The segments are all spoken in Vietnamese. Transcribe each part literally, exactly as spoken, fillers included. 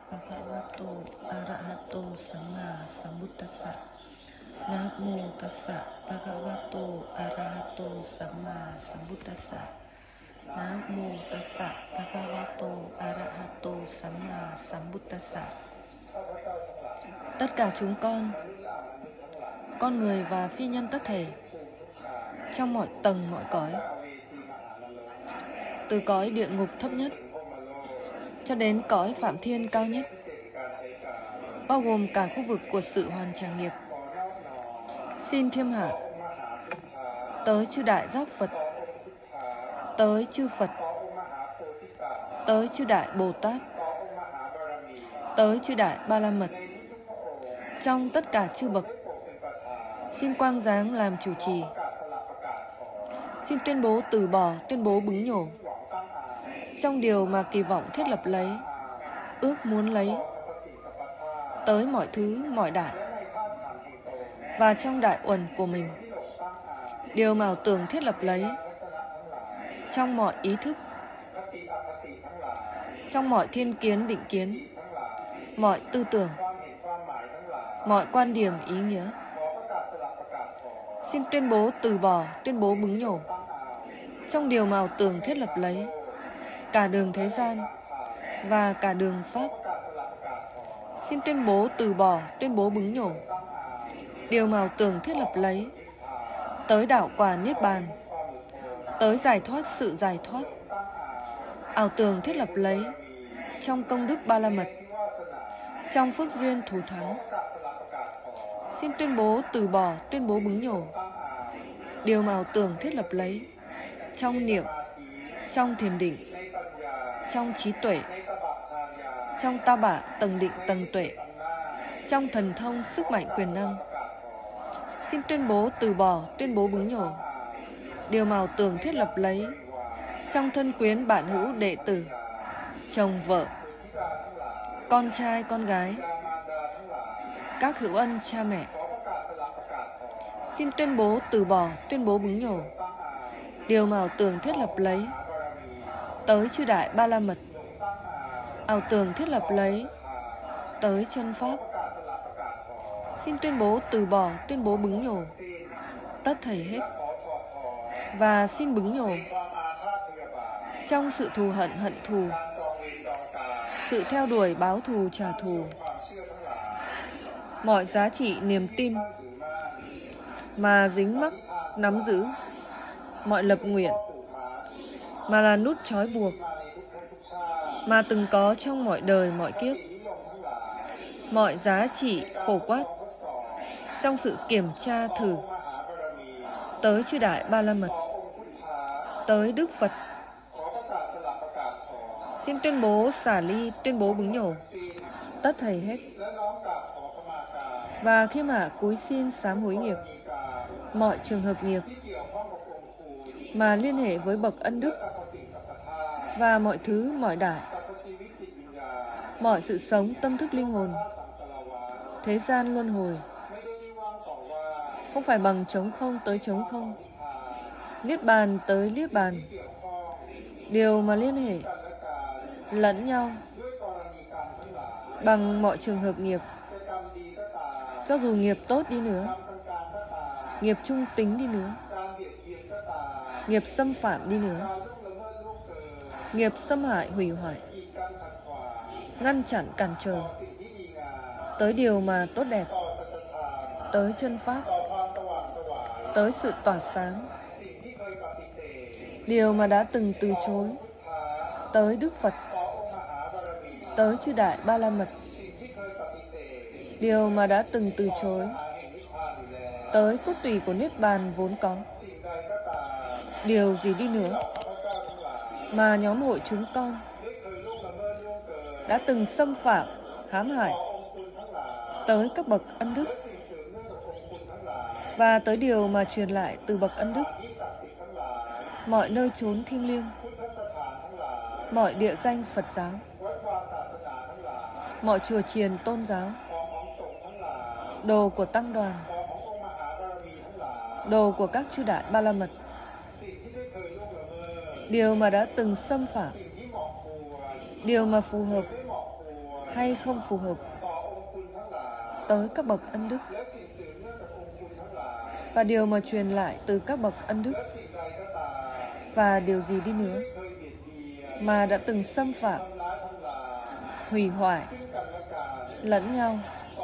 Bhagavato Arahato Sama Sambuddhassa. Namo Tassa Bhagavato Arahato Sama Sambuddhassa. Namo Tassa Bhagavato Arahato Sama Sambuddhassa. Tất cả chúng con, con người và phi nhân tất thể, trong mọi tầng mọi cõi, từ cõi địa ngục thấp nhất cho đến cõi phạm thiên cao nhất, bao gồm cả khu vực của sự hoàn trả nghiệp, xin Thiên Hạ, tới chư Đại Giác Phật, tới chư Phật, tới chư Đại Bồ Tát, tới chư Đại Ba La Mật, trong tất cả chư bậc, xin quang giáng làm chủ trì, xin tuyên bố từ bỏ, tuyên bố bứng nhổ, trong điều mà kỳ vọng thiết lập lấy, ước muốn lấy, tới mọi thứ, mọi đại, và trong đại uẩn của mình, điều mà ảo tưởng thiết lập lấy, trong mọi ý thức, trong mọi thiên kiến định kiến, mọi tư tưởng, mọi quan điểm ý nghĩa, xin tuyên bố từ bỏ, tuyên bố bứng nhổ, trong điều mà ảo tưởng thiết lập lấy, cả đường thế gian và cả đường Pháp. Xin tuyên bố từ bỏ, tuyên bố bứng nhổ, điều mà ảo tưởng thiết lập lấy, tới đạo quả Niết Bàn, tới giải thoát sự giải thoát, ảo tưởng thiết lập lấy, trong công đức Ba La Mật, trong phước duyên thù thắng. Xin tuyên bố từ bỏ, tuyên bố bứng nhổ, điều mà ảo tưởng thiết lập lấy, trong niệm, trong thiền định, trong trí tuệ, trong ta bả tầng định tầng tuệ, trong thần thông sức mạnh quyền năng. Xin tuyên bố từ bỏ, tuyên bố bứng nhổ, điều mà ảo tưởng thiết lập lấy, trong thân quyến bạn hữu đệ tử, chồng vợ, con trai con gái, các hữu ân cha mẹ. Xin tuyên bố từ bỏ, tuyên bố bứng nhổ, điều mà ảo tưởng thiết lập lấy, tới chư Đại Ba La Mật, ảo tưởng thiết lập lấy, tới chân Pháp. Xin tuyên bố từ bỏ, tuyên bố bứng nhổ, tất thảy hết, và xin bứng nhổ, trong sự thù hận hận thù, sự theo đuổi báo thù trả thù, mọi giá trị niềm tin mà dính mắc nắm giữ, mọi lập nguyện mà là nút trói buộc mà từng có trong mọi đời mọi kiếp, mọi giá trị phổ quát trong sự kiểm tra thử, tới chư Đại Ba La Mật, tới Đức Phật. Xin tuyên bố xả ly, tuyên bố bứng nhổ, tất thảy hết, và khiêm hạ cúi xin sám hối nghiệp, mọi trường hợp nghiệp mà liên hệ với bậc ân đức, và mọi thứ mọi đại, mọi sự sống tâm thức linh hồn, thế gian luân hồi, không phải bằng trống không tới trống không, Niết Bàn tới Niết Bàn, điều mà liên hệ lẫn nhau bằng mọi trường hợp nghiệp, cho dù nghiệp tốt đi nữa, nghiệp trung tính đi nữa, nghiệp xâm phạm đi nữa, nghiệp xâm hại hủy hoại, ngăn chặn cản trở, tới điều mà tốt đẹp, tới chân Pháp, tới sự tỏa sáng, điều mà đã từng từ chối, tới Đức Phật, tới chư Đại Ba La Mật, điều mà đã từng từ chối, tới cốt tủy của Niết Bàn vốn có. Điều gì đi nữa mà nhóm hội chúng con đã từng xâm phạm, hãm hại, tới các bậc ân đức, và tới điều mà truyền lại từ bậc ân đức, mọi nơi chốn thiêng liêng, mọi địa danh Phật giáo, mọi chùa chiền tôn giáo, đồ của tăng đoàn, đồ của các chư Đại Ba La Mật, điều mà đã từng xâm phạm, điều mà phù hợp hay không phù hợp tới các bậc ân đức, và điều mà truyền lại từ các bậc ân đức, và điều gì đi nữa mà đã từng xâm phạm, hủy hoại lẫn nhau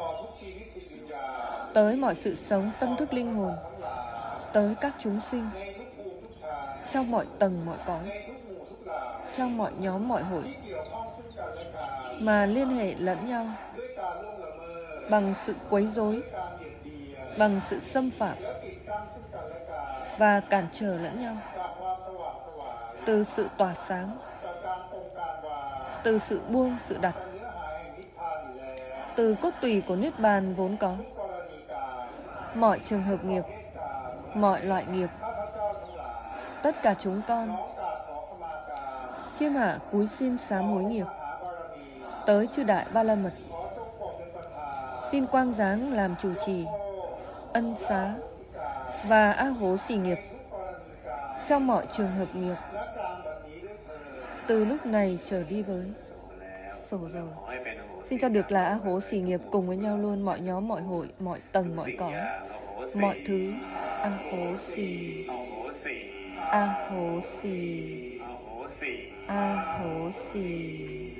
tới mọi sự sống tâm thức linh hồn, tới các chúng sinh trong mọi tầng mọi cõi, trong mọi nhóm mọi hội, mà liên hệ lẫn nhau bằng sự quấy rối, bằng sự xâm phạm và cản trở lẫn nhau, từ sự tỏa sáng, từ sự buông sự đặt, từ cốt tủy của Niết Bàn vốn có. Mọi trường hợp nghiệp, mọi loại nghiệp, tất cả chúng con khiêm hạ cúi xin sám hối nghiệp tới chư Đại Ba La Mật, xin quang giáng làm chủ trì, ân xá và a hố xỉ nghiệp trong mọi trường hợp nghiệp, từ lúc này trở đi với. Sổ rồi. Xin cho được là a hố xỉ nghiệp cùng với nhau luôn, mọi nhóm, mọi hội, mọi tầng, mọi cõi, mọi thứ. A hố xỉ, a hố xỉ, a hố xỉ.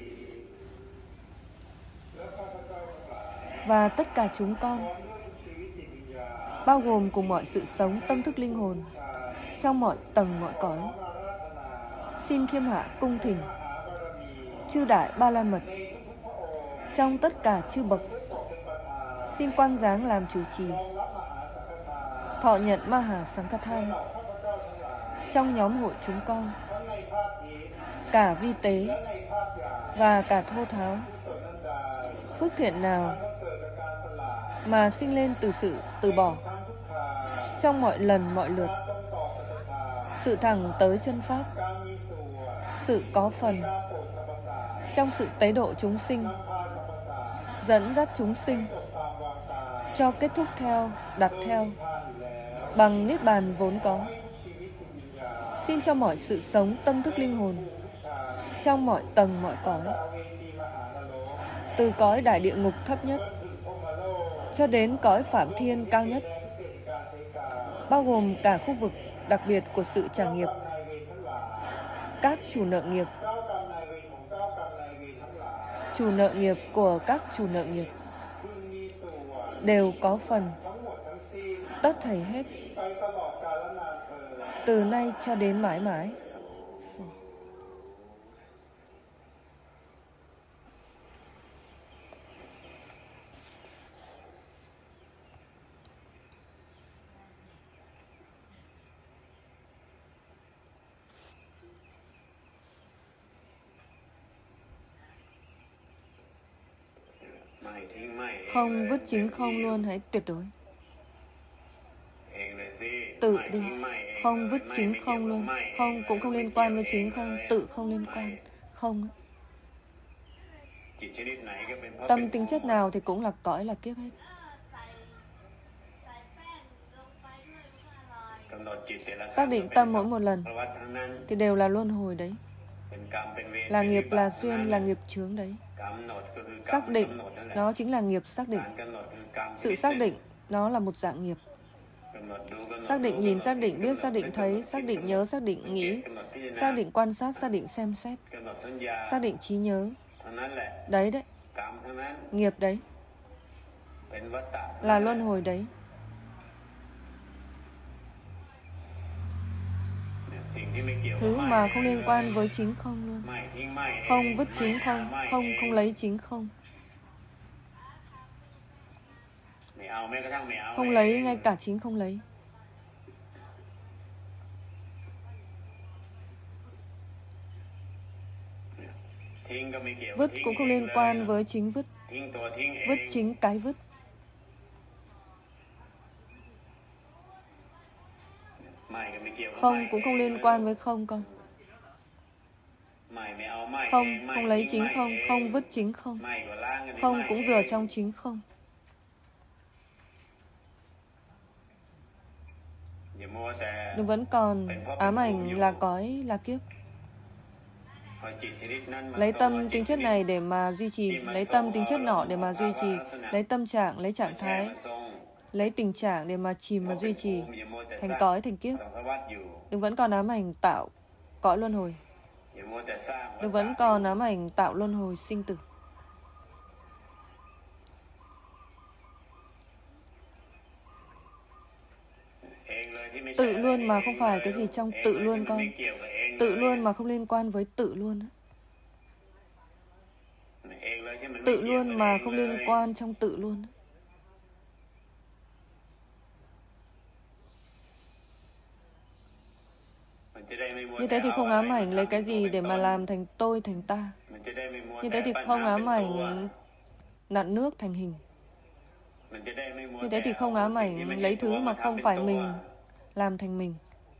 Và tất cả chúng con, bao gồm cùng mọi sự sống tâm thức linh hồn trong mọi tầng mọi cõi, xin khiêm hạ cung thỉnh chư Đại Ba La Mật trong tất cả chư bậc, xin quang giáng làm chủ trì, thọ nhận Ma Hà Sankhathan trong nhóm hội chúng con, cả vi tế và cả thô tháo. Phước thiện nào mà sinh lên từ sự từ bỏ trong mọi lần mọi lượt, sự thẳng tới chân pháp, sự có phần trong sự tế độ chúng sinh, dẫn dắt chúng sinh cho kết thúc theo, đặt theo bằng Niết Bàn vốn có. Xin cho mọi sự sống tâm thức linh hồn trong mọi tầng mọi cõi, từ cõi đại địa ngục thấp nhất cho đến cõi phạm thiên cao nhất, bao gồm cả khu vực đặc biệt của sự trả nghiệp, các chủ nợ nghiệp, chủ nợ nghiệp của các chủ nợ nghiệp đều có phần, tất thảy hết, từ nay cho đến mãi mãi. Không vứt chính không luôn, hãy tuyệt đối. Tự đi. Không vứt chính không luôn. Không cũng không liên quan với chính không. Tự không liên quan. Không. Tâm tính chất nào thì cũng là cõi là kiếp hết. Xác định tâm mỗi một lần thì đều là luân hồi đấy. Là nghiệp là duyên, là nghiệp chướng đấy. Xác định nó chính là nghiệp xác định. Sự xác định nó là một dạng nghiệp. Xác định nhìn, xác định biết, xác định thấy, xác định nhớ, xác định nghĩ, xác định quan sát, xác định xem xét, xác định trí nhớ. Đấy đấy, nghiệp đấy, là luân hồi đấy. Thứ mà không liên quan với chính không luôn. Không vứt chính không, không không lấy chính không. Không lấy, ngay cả chính không lấy. Vứt cũng không liên quan với chính vứt. Vứt chính cái vứt. Không cũng không liên quan với không con. Không, không lấy chính không, không vứt chính không. Không cũng dựa trong chính không. Đừng vẫn còn ám ảnh là cõi là kiếp. Lấy tâm tính chất này để mà duy trì, lấy tâm tính chất nọ để mà duy trì, lấy tâm trạng, lấy trạng thái, lấy tình trạng để mà chìm mà duy trì, thành cõi, thành kiếp. Đừng vẫn còn ám ảnh tạo cõi luân hồi. Đừng vẫn còn ám ảnh tạo luân hồi sinh tử. Tự luôn mà không phải cái gì trong tự luôn con. Tự luôn mà không liên quan với tự luôn. Tự luôn mà không liên quan trong tự luôn. Như thế thì không ám ảnh lấy cái gì để mà làm thành tôi, thành ta. Như thế thì không ám ảnh nặn nước thành hình. Như thế thì không ám ảnh lấy thứ mà không phải mình làm thành mình.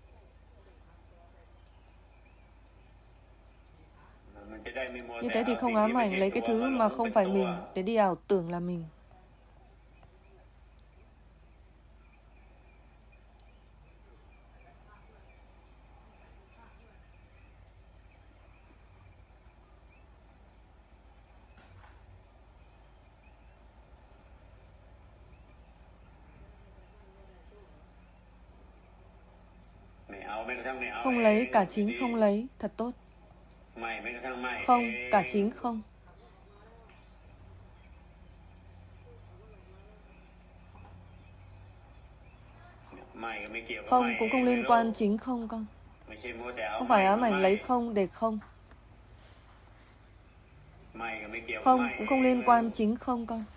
Như thế thì không ám ảnh lấy cái thứ mà không phải mình để đi ảo tưởng là mình. Không lấy cả chính không lấy, thật tốt. Không, cả chính không. Không cũng không liên quan chính không con. Không phải ám ảnh lấy không để không. Không cũng không liên quan chính không con.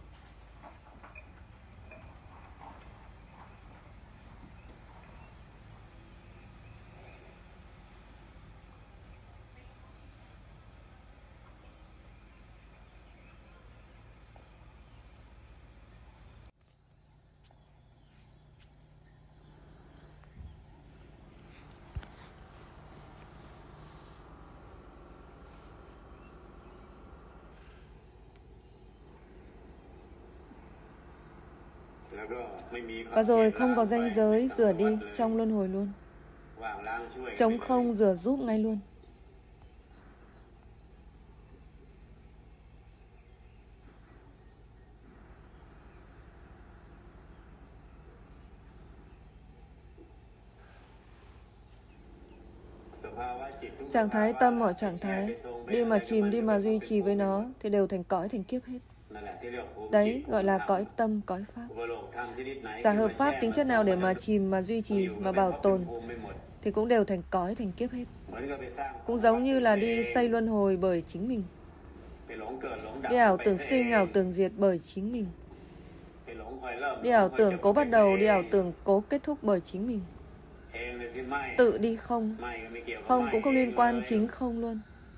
Và rồi không có ranh giới rửa đi trong luân hồi luôn. Trống không rửa giúp ngay luôn. Trạng thái tâm mọi trạng thái, đi mà chìm, đi mà duy trì với nó thì đều thành cõi, thành kiếp hết. Đấy gọi là cõi tâm, cõi pháp. Giả hợp pháp tính chất nào để mà chìm, mà duy trì, mà bảo tồn thì cũng đều thành cõi, thành kiếp hết. Cũng giống như là đi xây luân hồi bởi chính mình. Đi ảo tưởng sinh, ảo tưởng diệt bởi chính mình. Đi ảo tưởng cố bắt đầu, đi ảo tưởng cố kết thúc bởi chính mình. Tự đi không. Không cũng không liên quan chính không luôn.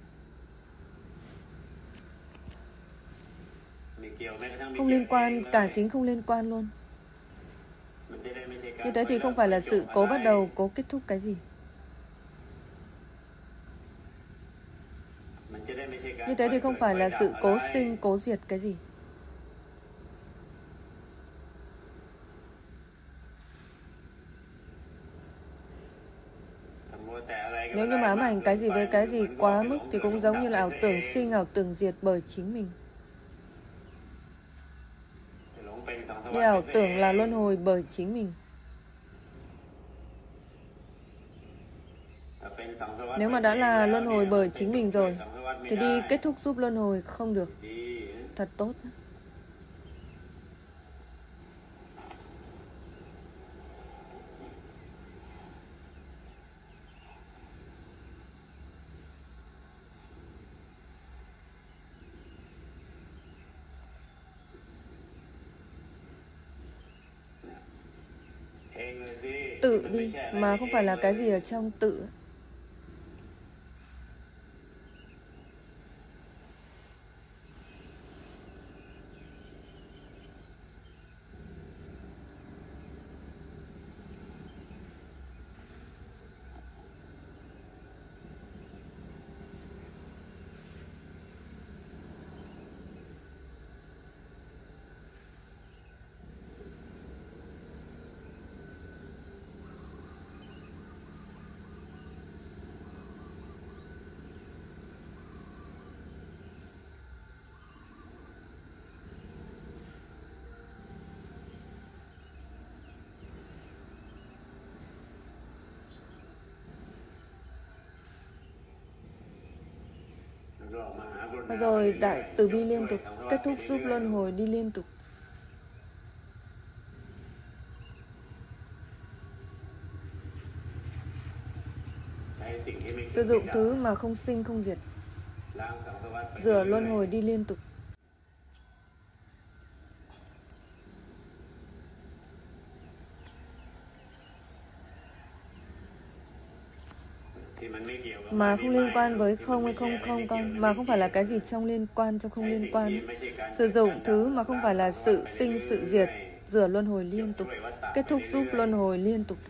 Không liên quan, cả chính không liên quan luôn. Như thế thì không phải là sự cố bắt đầu, cố kết thúc cái gì. Như thế thì không phải là sự cố sinh, cố diệt cái gì. Nếu như mà ám ảnh cái gì với cái gì quá mức thì cũng giống như là ảo tưởng sinh, ảo tưởng diệt bởi chính mình. Đi ảo tưởng là luân hồi bởi chính mình. Nếu mà đã là luân hồi bởi chính mình rồi thì đi kết thúc giúp luân hồi không được. Thật tốt. Tự đi mà không phải là cái gì ở trong tự. Và rồi đại từ bi liên tục, kết thúc giúp luân hồi đi liên tục. Sử dụng thứ mà không sinh không diệt, rửa luân hồi đi liên tục. Mà không liên quan với không hay không không con, mà không phải là cái gì trong liên quan trong không liên quan. Sử dụng thứ mà không phải là sự sinh sự diệt, rửa luân hồi liên tục, kết thúc giúp luân hồi liên tục.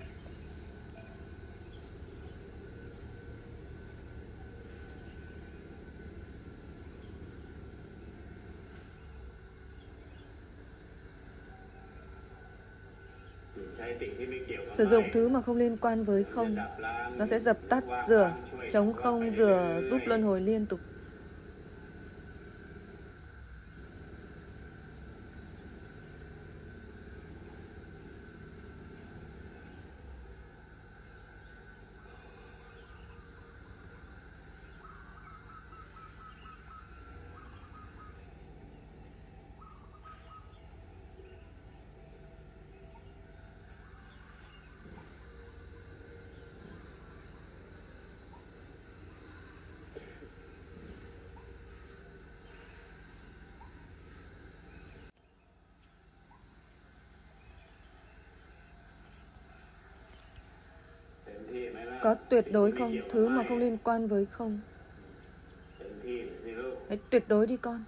Sử dụng thứ mà không liên quan với không, nó sẽ dập tắt, rửa, chống không, rửa, giúp luân hồi liên tục. Có tuyệt đối không? Thứ mà không liên quan với không. Hãy tuyệt đối đi con.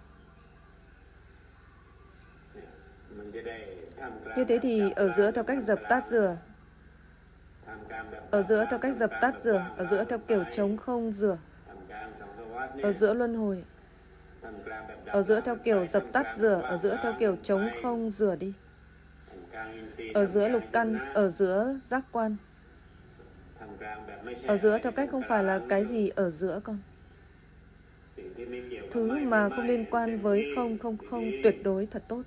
Như thế thì ở giữa theo cách dập tắt rửa, ở giữa theo cách dập tắt rửa, ở giữa theo kiểu chống không rửa, ở giữa luân hồi, ở giữa theo kiểu dập tắt rửa, ở giữa theo kiểu chống không rửa đi, ở giữa lục căn, ở giữa giác quan, ở giữa theo cách không phải là cái gì ở giữa con. Thứ mà không liên quan với không không không tuyệt đối thật tốt.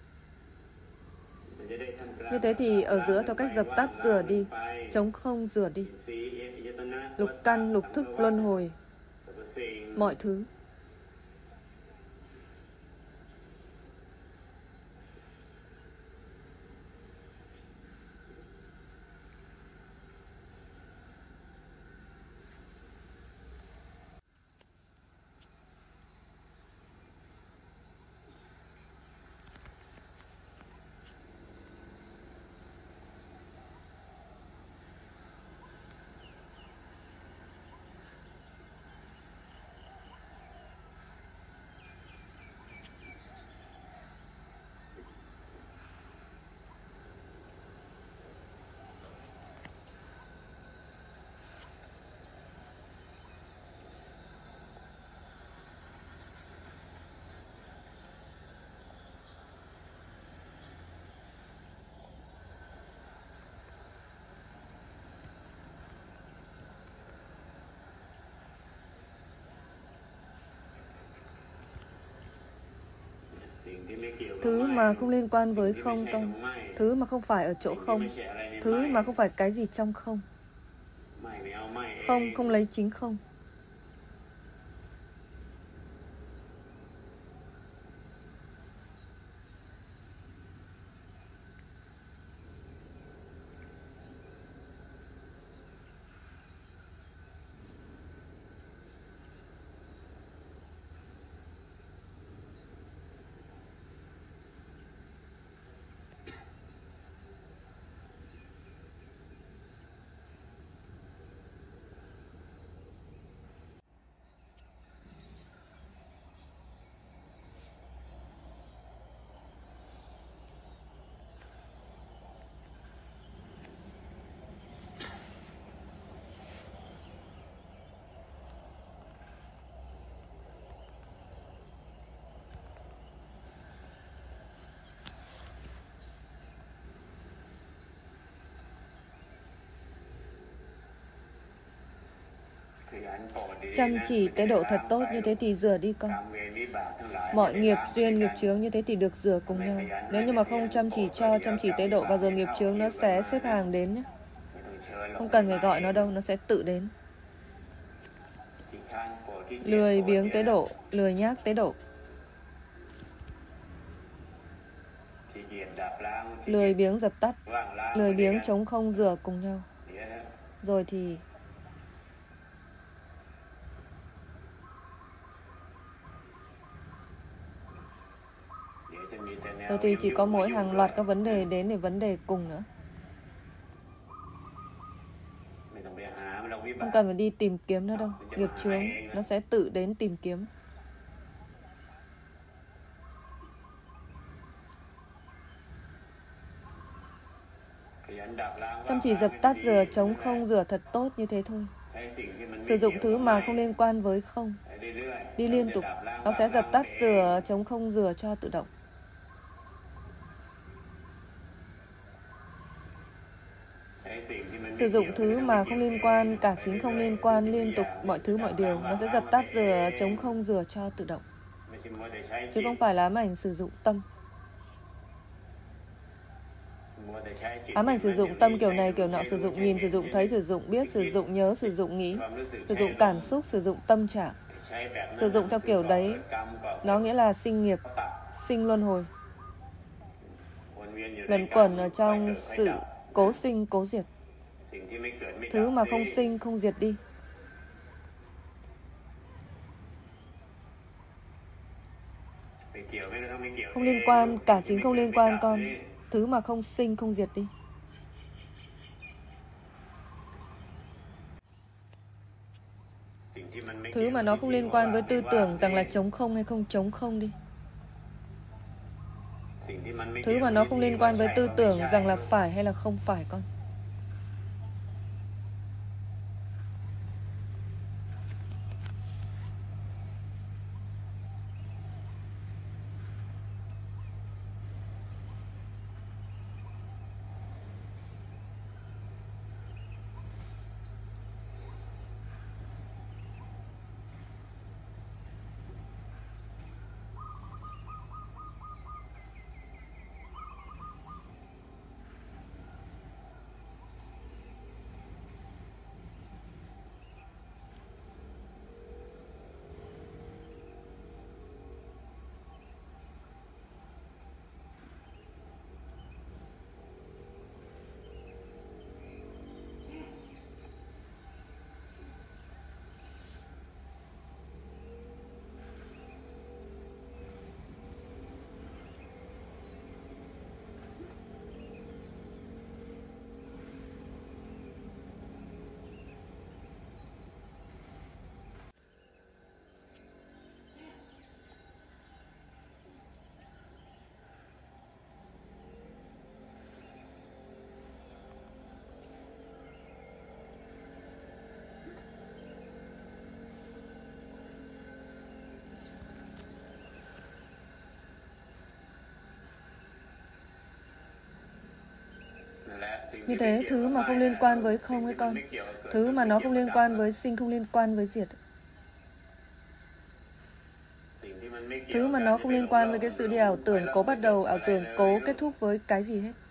Như thế thì ở giữa theo cách dập tắt rửa đi, chống không rửa đi, lục căn, lục thức, luân hồi, mọi thứ. Thứ mà không liên quan với không con, thứ mà không phải ở chỗ không, thứ mà không phải cái gì trong không. Không không lấy chính không. Chăm chỉ tế độ thật tốt, như thế thì rửa đi con. Mọi nghiệp duyên, nghiệp chướng như thế thì được rửa cùng nhau. Nếu như mà không chăm chỉ cho, chăm chỉ tế độ và rồi nghiệp chướng nó sẽ xếp hàng đến nhé. Không cần phải gọi nó đâu, nó sẽ tự đến. Lười biếng tế độ, lười nhác tế độ. Lười biếng dập tắt, lười biếng trống không rửa cùng nhau. Rồi thì Rồi thì chỉ có mỗi hàng loạt các vấn đề đến để vấn đề cùng nữa. Không cần phải đi tìm kiếm nữa đâu. Nghiệp chướng nó sẽ tự đến tìm kiếm. Chăm chỉ dập tắt rửa trống không rửa thật tốt như thế thôi. Sử dụng thứ mà không liên quan với không. Đi liên tục, nó sẽ dập tắt rửa trống không rửa cho tự động. Sử dụng thứ mà không liên quan, cả chính không liên quan, liên tục, mọi thứ mọi điều, nó sẽ dập tắt rửa trống không rửa cho tự động. Chứ không phải là ám ảnh sử dụng tâm. Ám ảnh sử dụng tâm kiểu này kiểu nọ, sử dụng nhìn, sử dụng thấy, sử dụng biết, sử dụng nhớ, sử dụng nghĩ, sử dụng cảm xúc, sử dụng tâm trạng. Sử dụng theo kiểu đấy, nó nghĩa là sinh nghiệp, sinh luân hồi, luẩn quẩn ở trong sự cố sinh, cố diệt. Thứ mà không sinh, không diệt đi. Không liên quan, cả chính không liên quan con. Thứ mà không sinh, không diệt đi. Thứ mà nó không liên quan với tư tưởng rằng là trống không hay không trống không đi. Thứ mà nó không liên quan với tư tưởng rằng là phải hay là không phải con. Như thế, thứ mà không liên quan với không ấy con. Thứ mà nó không liên quan với sinh, không liên quan với diệt. Thứ mà nó không liên quan với cái sự đi ảo tưởng, cố bắt đầu, ảo tưởng, cố kết thúc với cái gì hết.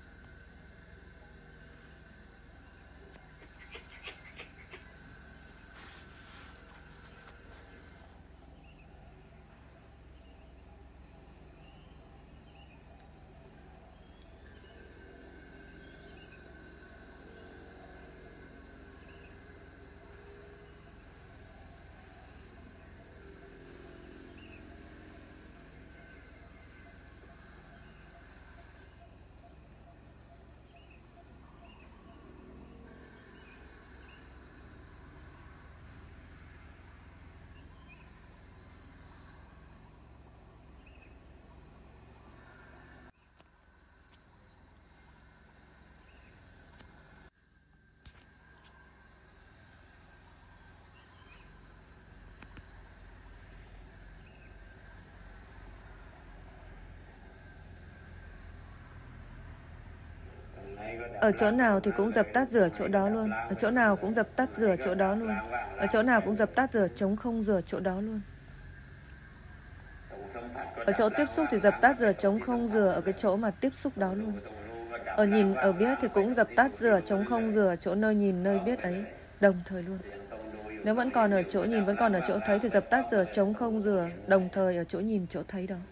Ở chỗ nào thì cũng dập tắt rửa chỗ đó luôn. Ở chỗ nào cũng dập tắt rửa chỗ đó luôn. Ở chỗ nào cũng dập tắt rửa trống không rửa chỗ đó luôn. Ở chỗ tiếp xúc thì dập tắt rửa trống không rửa ở cái chỗ mà tiếp xúc đó luôn. Ở nhìn, ở biết thì cũng dập tắt rửa trống không rửa chỗ nơi nhìn, nơi biết ấy, đồng thời luôn. Nếu vẫn còn ở chỗ nhìn, vẫn còn ở chỗ thấy thì dập tắt rửa trống không rửa đồng thời ở chỗ nhìn, chỗ thấy đó.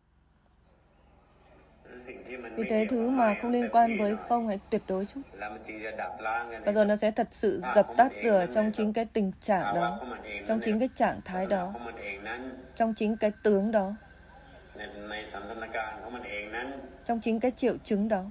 Vì thế thứ mà không liên quan với không hãy tuyệt đối chút. Và rồi nó sẽ thật sự dập tắt rửa trong chính cái tình trạng đó, trong chính cái trạng thái đó, trong chính cái tướng đó, trong chính cái triệu chứng đó.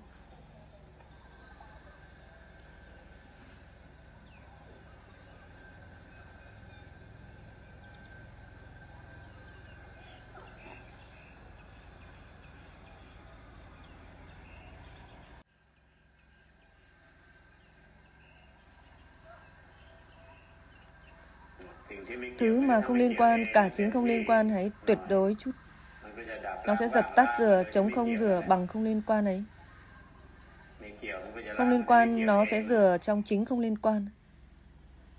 Thứ mà không liên quan, cả chính không liên quan hãy tuyệt đối chút. Nó sẽ dập tắt rửa, chống không rửa bằng không liên quan ấy. Không liên quan nó sẽ rửa trong chính không liên quan.